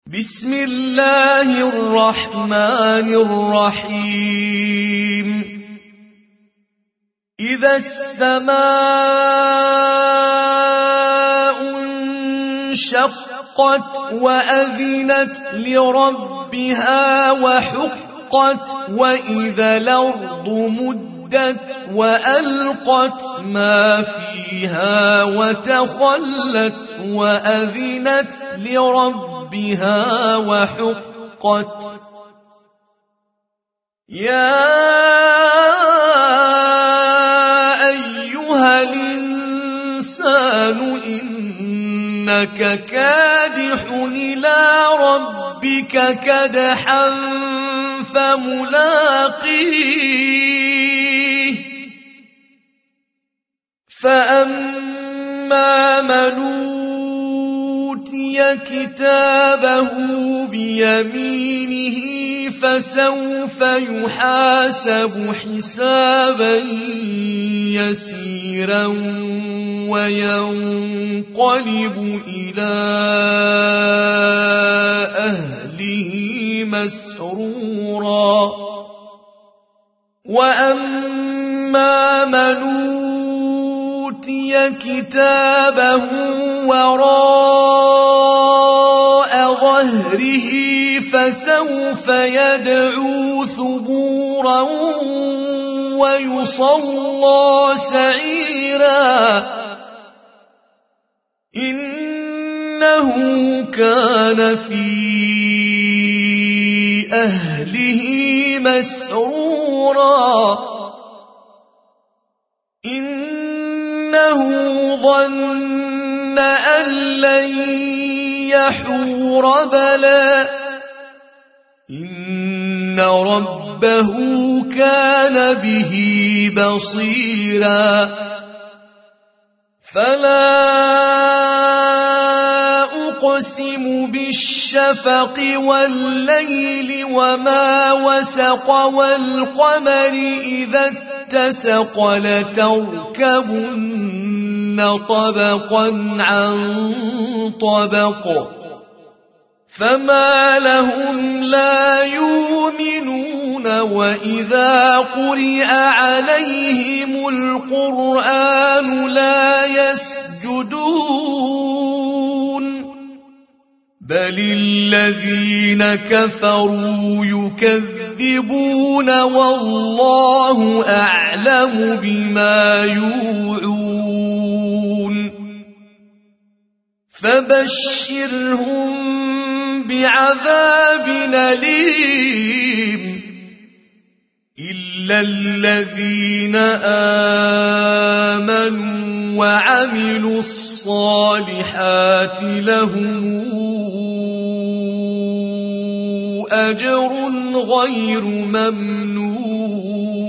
بسم الله الرحمن الرحيم إذا السماء انشقت وأذنت لربها وحقت وإذا الأرض مدت وألقت ما فيها وتخلت وأذنت لربها وحقت يا أيها الإنسان إنك كادح إلى ربك كدحا فملاقيه فأما من أوتي كتابه بيمينه فسوف يحاسب حسابا يسيرا وينقلب إلى أهله مسرورا وأما من أوتي كتابه وراء ظهره فسوف يدعو ثبورا ويصلى سعيرا إنه كان في أهله مسرورا إنه ظن أن لن يحور بلى إن ربه كان به بصيرا فلا أقسم بالشفق والليل وما وسق والقمر إذا اتسق لتركبن طبقا عن طبق فما لهم لا يؤمنون وإذا قرئ عليهم القرآن لا يسجدون بل الذين كفروا يكذبون والله أعلم بما يوعون فبشرهم بعذاب أليم إلا الذين آمنوا وعملوا الصالحات لهم أجر غير ممنون